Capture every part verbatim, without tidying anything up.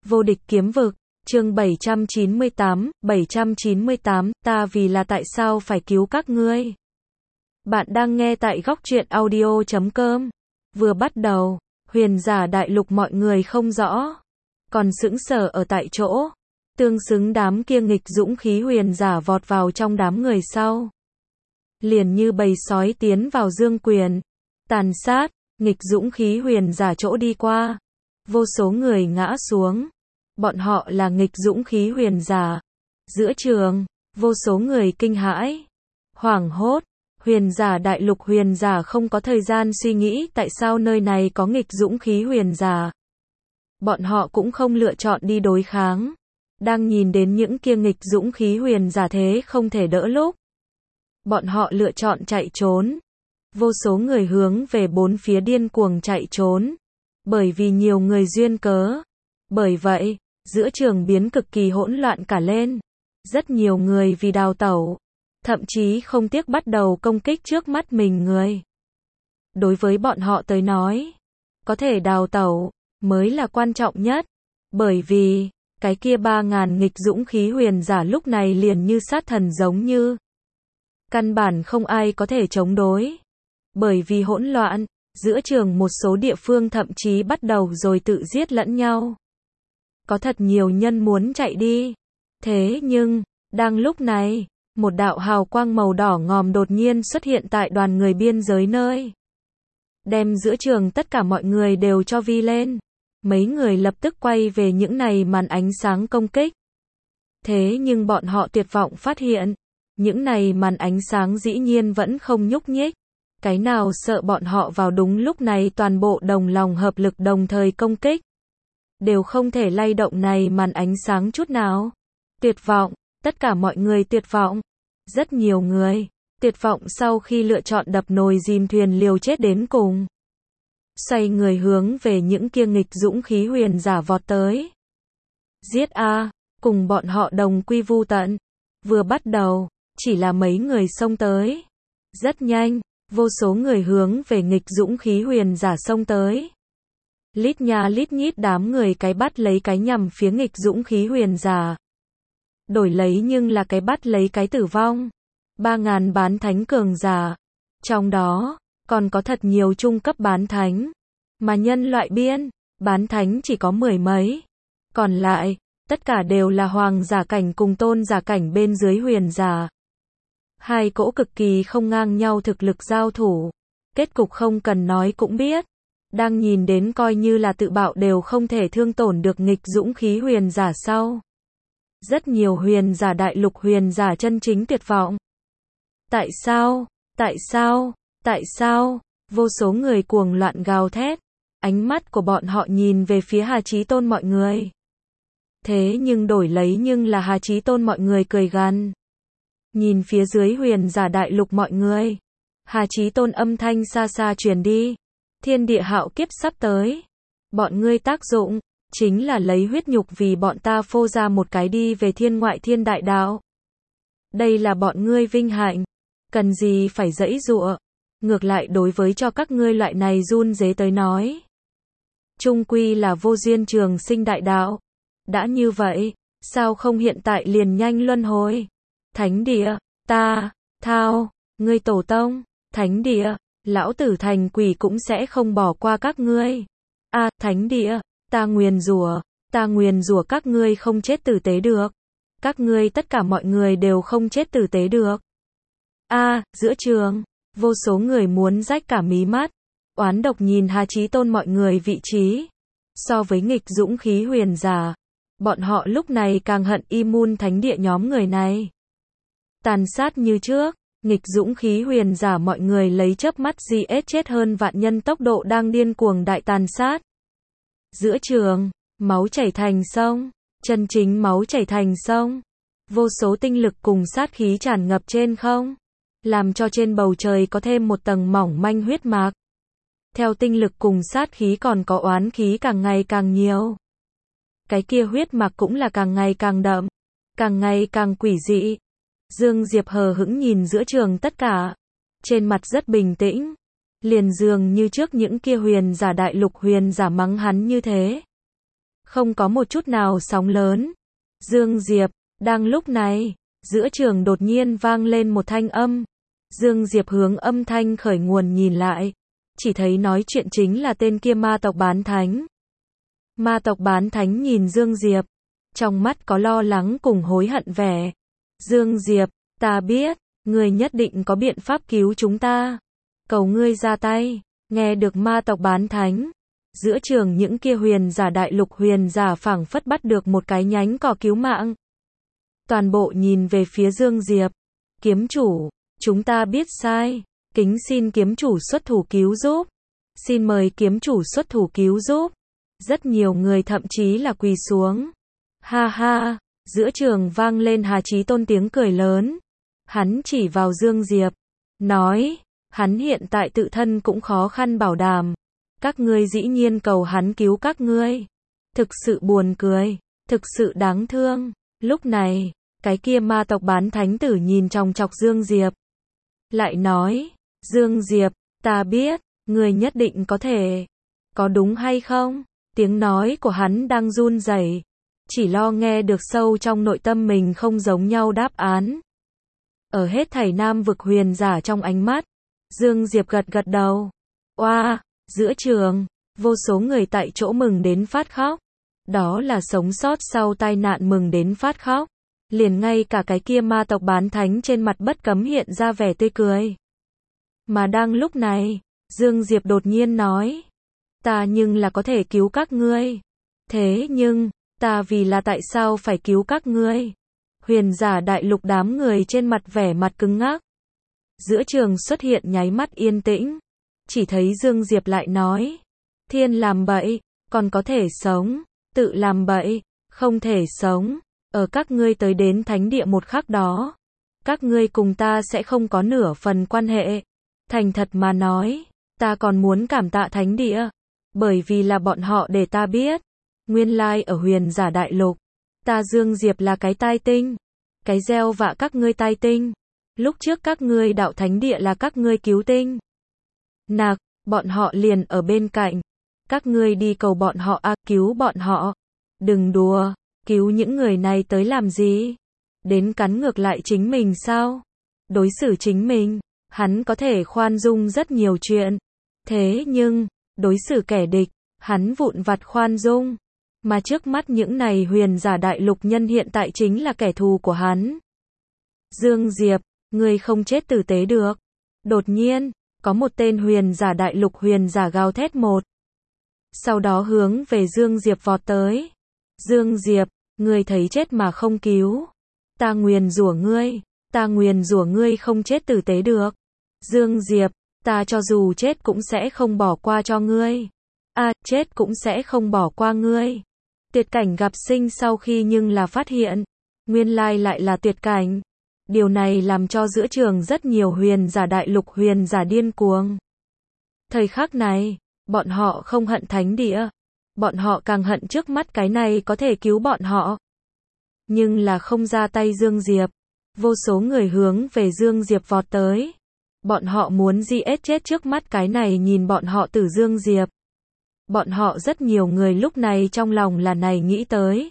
Vô địch kiếm vực, chương bảy trăm chín mươi tám, bảy trăm chín mươi tám, ta vì là tại sao phải cứu các ngươi. Bạn đang nghe tại góc truyện audio chấm com. Vừa bắt đầu, huyền giả đại lục mọi người không rõ, còn sững sờ ở tại chỗ. Tương xứng đám kia nghịch dũng khí huyền giả vọt vào trong đám người sau. Liền như bầy sói tiến vào dương quyền. Tàn sát, nghịch dũng khí huyền giả chỗ đi qua. Vô số người ngã xuống. Bọn họ là nghịch dũng khí huyền giả. Giữa trường, vô số người kinh hãi, hoảng hốt. Huyền giả đại lục huyền giả không có thời gian suy nghĩ tại sao nơi này có nghịch dũng khí huyền giả. Bọn họ cũng không lựa chọn đi đối kháng. Đang nhìn đến những kia nghịch dũng khí huyền giả thế không thể đỡ lúc. Bọn họ lựa chọn chạy trốn. Vô số người hướng về bốn phía điên cuồng chạy trốn. Bởi vì nhiều người duyên cớ. Bởi vậy, giữa trường biến cực kỳ hỗn loạn cả lên. Rất nhiều người vì đào tẩu, thậm chí không tiếc bắt đầu công kích trước mắt mình người. Đối với bọn họ tới nói, có thể đào tẩu mới là quan trọng nhất. Bởi vì, cái kia ba ngàn nghịch dũng khí huyền giả lúc này liền như sát thần giống như. Căn bản không ai có thể chống đối. Bởi vì hỗn loạn, giữa trường một số địa phương thậm chí bắt đầu rồi tự giết lẫn nhau. Có thật nhiều nhân muốn chạy đi. Thế nhưng, đang lúc này, một đạo hào quang màu đỏ ngòm đột nhiên xuất hiện tại đoàn người biên giới nơi. Đem giữa trường tất cả mọi người đều cho vi lên. Mấy người lập tức quay về những này màn ánh sáng công kích. Thế nhưng bọn họ tuyệt vọng phát hiện, những này màn ánh sáng dĩ nhiên vẫn không nhúc nhích. Cái nào sợ bọn họ vào đúng lúc này toàn bộ đồng lòng hợp lực đồng thời công kích. Đều không thể lay động này màn ánh sáng chút nào. Tuyệt vọng, tất cả mọi người tuyệt vọng. Rất nhiều người, tuyệt vọng sau khi lựa chọn đập nồi dìm thuyền liều chết đến cùng. Xoay người hướng về những kia nghịch dũng khí huyền giả vọt tới. Giết a, cùng bọn họ đồng quy vu tận. Vừa bắt đầu, chỉ là mấy người xông tới. Rất nhanh, vô số người hướng về nghịch dũng khí huyền giả xông tới. Lít nha lít nhít đám người cái bắt lấy cái nhằm phía nghịch dũng khí huyền giả. Đổi lấy nhưng là cái bắt lấy cái tử vong. Ba ngàn bán thánh cường giả. Trong đó, còn có thật nhiều trung cấp bán thánh. Mà nhân loại biên, bán thánh chỉ có mười mấy. Còn lại, tất cả đều là hoàng giả cảnh cùng tôn giả cảnh bên dưới huyền giả. Hai cỗ cực kỳ không ngang nhau thực lực giao thủ. Kết cục không cần nói cũng biết. Đang nhìn đến coi như là tự bạo đều không thể thương tổn được nghịch dũng khí huyền giả sau. Rất nhiều huyền giả đại lục huyền giả chân chính tuyệt vọng. Tại sao? Tại sao? Tại sao? Vô số người cuồng loạn gào thét. Ánh mắt của bọn họ nhìn về phía Hà Chí Tôn mọi người. Thế nhưng đổi lấy nhưng là Hà Chí Tôn mọi người cười gằn. Nhìn phía dưới huyền giả đại lục mọi người. Hà Chí Tôn âm thanh xa xa truyền đi. Thiên địa hạo kiếp sắp tới. Bọn ngươi tác dụng, chính là lấy huyết nhục vì bọn ta phô ra một cái đi về thiên ngoại thiên đại đạo. Đây là bọn ngươi vinh hạnh. Cần gì phải giãy giụa. Ngược lại đối với cho các ngươi loại này run rế tới nói. Chung quy là vô duyên trường sinh đại đạo. Đã như vậy, sao không hiện tại liền nhanh luân hồi. Thánh địa, ta, thao, ngươi tổ tông, thánh địa. Lão tử thành quỷ cũng sẽ không bỏ qua các ngươi. A, à, thánh địa, ta nguyền rủa, ta nguyền rủa các ngươi không chết tử tế được. Các ngươi tất cả mọi người đều không chết tử tế được. A, à, giữa trường, vô số người muốn rách cả mí mắt, oán độc nhìn Hà Chí Tôn mọi người vị trí. So với nghịch dũng khí huyền giả, bọn họ lúc này càng hận Imun thánh địa nhóm người này. Tàn sát như trước. Nghịch dũng khí huyền giả mọi người lấy chớp mắt giết chết hơn vạn nhân tốc độ đang điên cuồng đại tàn sát. Giữa trường, máu chảy thành sông, chân chính máu chảy thành sông. Vô số tinh lực cùng sát khí tràn ngập trên không, làm cho trên bầu trời có thêm một tầng mỏng manh huyết mạc. Theo tinh lực cùng sát khí còn có oán khí càng ngày càng nhiều. Cái kia huyết mạc cũng là càng ngày càng đậm, càng ngày càng quỷ dị. Dương Diệp hờ hững nhìn giữa trường tất cả. Trên mặt rất bình tĩnh. Liền dường như trước những kia huyền giả đại lục huyền giả mắng hắn như thế. không có một chút nào sóng lớn. Dương Diệp, đang lúc này, giữa trường đột nhiên vang lên một thanh âm. Dương Diệp hướng âm thanh khởi nguồn nhìn lại, chỉ thấy nói chuyện chính là tên kia ma tộc bán thánh. Ma tộc bán thánh nhìn Dương Diệp, trong mắt có lo lắng cùng hối hận vẻ. Dương Diệp, ta biết, ngươi nhất định có biện pháp cứu chúng ta. Cầu ngươi ra tay. Nghe được ma tộc bán thánh, giữa trường những kia huyền giả đại lục huyền giả phảng phất bắt được một cái nhánh cỏ cứu mạng. Toàn bộ nhìn về phía Dương Diệp. Kiếm chủ, chúng ta biết sai. Kính xin kiếm chủ xuất thủ cứu giúp. Xin mời kiếm chủ xuất thủ cứu giúp. Rất nhiều người thậm chí là quỳ xuống. Ha ha, giữa trường vang lên Hà Chí Tôn tiếng cười lớn. Hắn chỉ vào Dương Diệp, nói, hắn hiện tại tự thân cũng khó khăn bảo đảm. Các ngươi dĩ nhiên cầu hắn cứu các ngươi. Thực sự buồn cười, thực sự đáng thương. Lúc này, cái kia ma tộc bán thánh tử nhìn chòng chọc Dương Diệp. Lại nói, Dương Diệp, ta biết, ngươi nhất định có thể. Có đúng hay không? Tiếng nói của hắn đang run rẩy, chỉ lo nghe được sâu trong nội tâm mình không giống nhau đáp án. Ở hết thảy nam vực huyền giả trong ánh mắt, Dương Diệp gật gật đầu. Oa, giữa trường, vô số người tại chỗ mừng đến phát khóc. Đó là sống sót sau tai nạn mừng đến phát khóc. Liền ngay cả cái kia ma tộc bán thánh trên mặt bất cấm hiện ra vẻ tươi cười. Mà đang lúc này, Dương Diệp đột nhiên nói, ta nhưng là có thể cứu các ngươi. Thế nhưng, ta vì là tại sao phải cứu các ngươi? Huyền giả đại lục đám người trên mặt vẻ mặt cứng ngắc. Giữa trường xuất hiện nháy mắt yên tĩnh. Chỉ thấy Dương Diệp lại nói, thiên làm bậy, còn có thể sống, tự làm bậy, không thể sống. Ở các ngươi tới đến thánh địa một khắc đó, các ngươi cùng ta sẽ không có nửa phần quan hệ. Thành thật mà nói, ta còn muốn cảm tạ thánh địa, bởi vì là bọn họ để ta biết, nguyên lai ở huyền giả đại lục, ta Dương Diệp là cái tai tinh, cái gieo vạ các ngươi tai tinh. Lúc trước các ngươi đạo thánh địa là các ngươi cứu tinh. Nạc, bọn họ liền ở bên cạnh. Các ngươi đi cầu bọn họ à, cứu bọn họ. Đừng đùa, cứu những người này tới làm gì? Đến cắn ngược lại chính mình sao? Đối xử chính mình, hắn có thể khoan dung rất nhiều chuyện. Thế nhưng, đối xử kẻ địch, hắn vụn vặt khoan dung. Mà trước mắt những này huyền giả đại lục nhân hiện tại chính là kẻ thù của hắn. Dương Diệp, ngươi không chết tử tế được. Đột nhiên, có một tên huyền giả đại lục huyền giả gào thét một. Sau đó hướng về Dương Diệp vọt tới. Dương Diệp, ngươi thấy chết mà không cứu. Ta nguyền rủa ngươi, ta nguyền rủa ngươi không chết tử tế được. Dương Diệp, ta cho dù chết cũng sẽ không bỏ qua cho ngươi. À, chết cũng sẽ không bỏ qua ngươi. Tuyệt cảnh gặp sinh sau khi nhưng là phát hiện, nguyên lai lại là tuyệt cảnh. Điều này làm cho giữa trường rất nhiều huyền giả đại lục huyền giả điên cuồng. Thời khắc này, bọn họ không hận thánh địa. Bọn họ càng hận trước mắt cái này có thể cứu bọn họ. Nhưng là không ra tay Dương Diệp. Vô số người hướng về Dương Diệp vọt tới. Bọn họ muốn giết chết trước mắt cái này nhìn bọn họ tử Dương Diệp. Bọn họ rất nhiều người lúc này trong lòng là này nghĩ tới.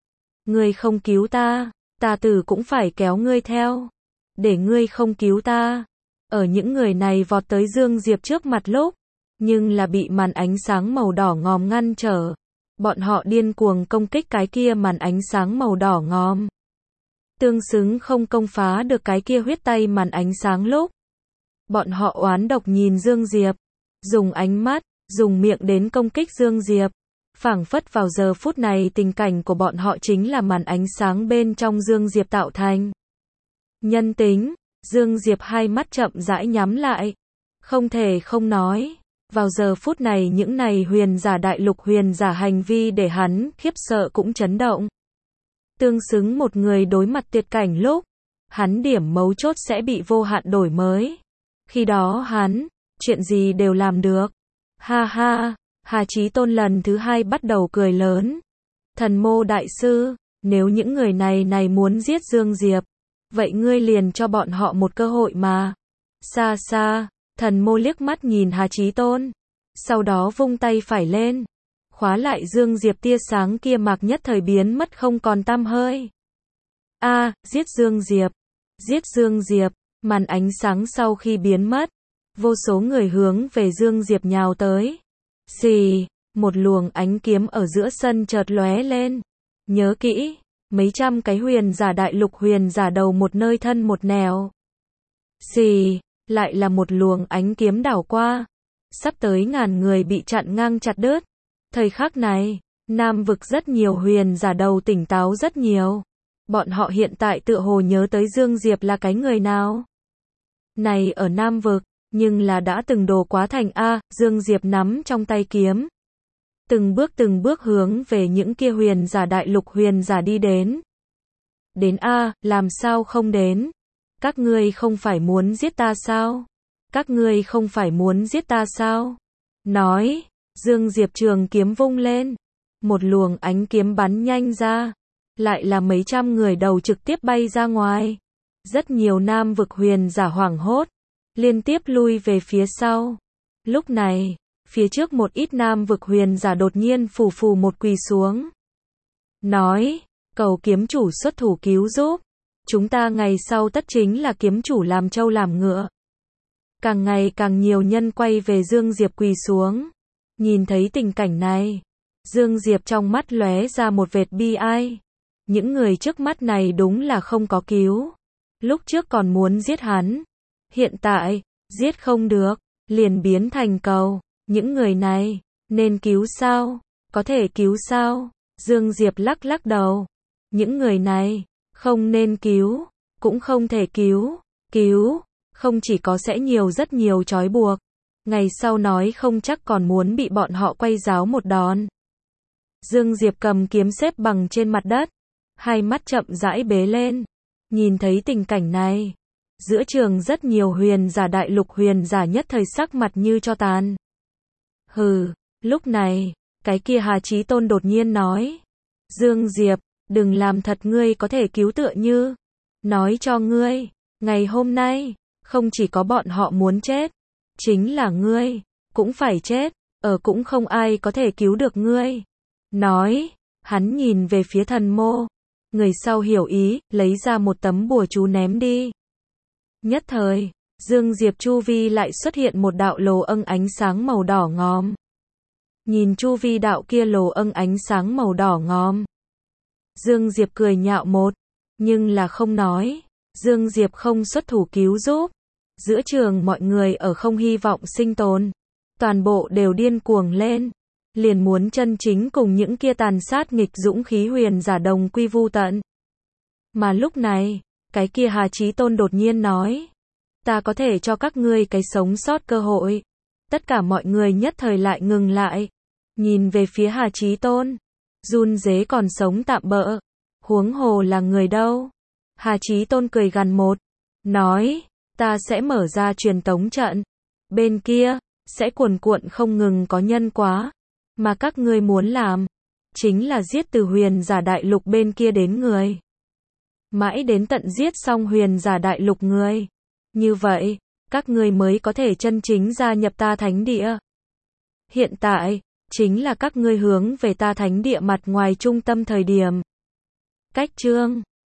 Ngươi không cứu ta, ta tử cũng phải kéo ngươi theo. Để ngươi không cứu ta. Ở những người này vọt tới Dương Diệp trước mặt lúc, nhưng là bị màn ánh sáng màu đỏ ngòm ngăn trở. Bọn họ điên cuồng công kích cái kia màn ánh sáng màu đỏ ngòm. Tương xứng không công phá được cái kia huyết tay màn ánh sáng lúc. Bọn họ oán độc nhìn Dương Diệp, dùng ánh mắt, dùng miệng đến công kích Dương Diệp. Phảng phất vào giờ phút này tình cảnh của bọn họ chính là màn ánh sáng bên trong Dương Diệp tạo thành. Nhân tính, Dương Diệp hai mắt chậm rãi nhắm lại. Không thể không nói, vào giờ phút này những này huyền giả đại lục huyền giả hành vi để hắn khiếp sợ cũng chấn động. Tương xứng một người đối mặt tuyệt cảnh lúc, hắn điểm mấu chốt sẽ bị vô hạn đổi mới. Khi đó hắn, chuyện gì đều làm được. Ha ha, Hà Chí Tôn lần thứ hai bắt đầu cười lớn. Thần mô đại sư, nếu những người này này muốn giết Dương Diệp, vậy ngươi liền cho bọn họ một cơ hội mà. Xa xa, thần mô liếc mắt nhìn Hà Chí Tôn, sau đó vung tay phải lên. khóa lại Dương Diệp tia sáng kia mặc nhất thời biến mất không còn tăm hơi. A, giết Dương Diệp, giết Dương Diệp, màn ánh sáng sau khi biến mất, vô số người hướng về Dương Diệp nhào tới. Xì, một luồng ánh kiếm ở giữa sân chợt lóe lên. Nhớ kỹ, mấy trăm cái huyền giả đại lục huyền giả đầu một nơi thân một nẻo. Xì, lại là một luồng ánh kiếm đảo qua. Sắp tới ngàn người bị chặn ngang chặt đứt. Thời khắc này, Nam vực rất nhiều huyền giả đầu tỉnh táo rất nhiều. Bọn họ hiện tại tựa hồ nhớ tới Dương Diệp là cái người nào. Này ở Nam vực, nhưng là đã từng đồ quá thành A, Dương Diệp nắm trong tay kiếm. Từng bước từng bước hướng về những kia huyền giả đại lục huyền giả đi đến. Đến A, làm sao không đến? Các ngươi không phải muốn giết ta sao? Các ngươi không phải muốn giết ta sao? Nói, Dương Diệp trường kiếm vung lên. Một luồng ánh kiếm bắn nhanh ra. Lại là mấy trăm người đầu trực tiếp bay ra ngoài. Rất nhiều Nam vực huyền giả hoảng hốt. Liên tiếp lui về phía sau. Lúc này, phía trước một ít Nam vực huyền giả đột nhiên phù phù một quỳ xuống. Nói, cầu kiếm chủ xuất thủ cứu giúp. Chúng ta ngày sau tất chính là kiếm chủ làm trâu làm ngựa. Càng ngày càng nhiều nhân quay về Dương Diệp quỳ xuống. Nhìn thấy tình cảnh này, Dương Diệp trong mắt lóe ra một vệt bi ai. Những người trước mắt này đúng là không có cứu. Lúc trước còn muốn giết hắn. Hiện tại, giết không được, liền biến thành cầu. Những người này, nên cứu sao? Có thể cứu sao? Dương Diệp lắc lắc đầu. Những người này, không nên cứu, cũng không thể cứu. Cứu, không chỉ có sẽ nhiều rất nhiều trói buộc. Ngày sau nói không chắc còn muốn bị bọn họ quay giáo một đòn. Dương Diệp cầm kiếm xếp bằng trên mặt đất. Hai mắt chậm rãi bế lên. Nhìn thấy tình cảnh này. Giữa trường rất nhiều huyền giả đại lục huyền giả nhất thời sắc mặt như cho tàn. Hừ, lúc này, cái kia Hà Chí Tôn đột nhiên nói. Dương Diệp, đừng làm thật ngươi có thể cứu tựa như. Nói cho ngươi, ngày hôm nay, không chỉ có bọn họ muốn chết. Chính là ngươi, cũng phải chết, ở cũng không ai có thể cứu được ngươi. Nói, hắn nhìn về phía thần mô. Người sau hiểu ý, lấy ra một tấm bùa chú ném đi. Nhất thời, Dương Diệp chu vi lại xuất hiện một đạo lồ âng ánh sáng màu đỏ ngòm. Nhìn chu vi đạo kia lồ âng ánh sáng màu đỏ ngòm. Dương Diệp cười nhạo một, nhưng là không nói. Dương Diệp không xuất thủ cứu giúp. Giữa trường mọi người ở không hy vọng sinh tồn. Toàn bộ đều điên cuồng lên. Liền muốn chân chính cùng những kia tàn sát nghịch dũng khí huyền giả đồng quy vu tận. Mà lúc này, cái kia Hà Chí Tôn đột nhiên nói. Ta có thể cho các ngươi cái sống sót cơ hội. Tất cả mọi người nhất thời lại ngừng lại. Nhìn về phía Hà Chí Tôn. Run rế còn sống tạm bợ. Huống hồ là người đâu. Hà Chí Tôn cười gằn một. Nói, ta sẽ mở ra truyền tống trận. Bên kia, sẽ cuồn cuộn không ngừng có nhân quá. Mà các ngươi muốn làm, chính là giết từ huyền giả đại lục bên kia đến người. Mãi đến tận giết xong huyền giả đại lục người. Như vậy, các ngươi mới có thể chân chính gia nhập ta thánh địa. Hiện tại, chính là các ngươi hướng về ta thánh địa mặt ngoài trung tâm thời điểm. Cách chương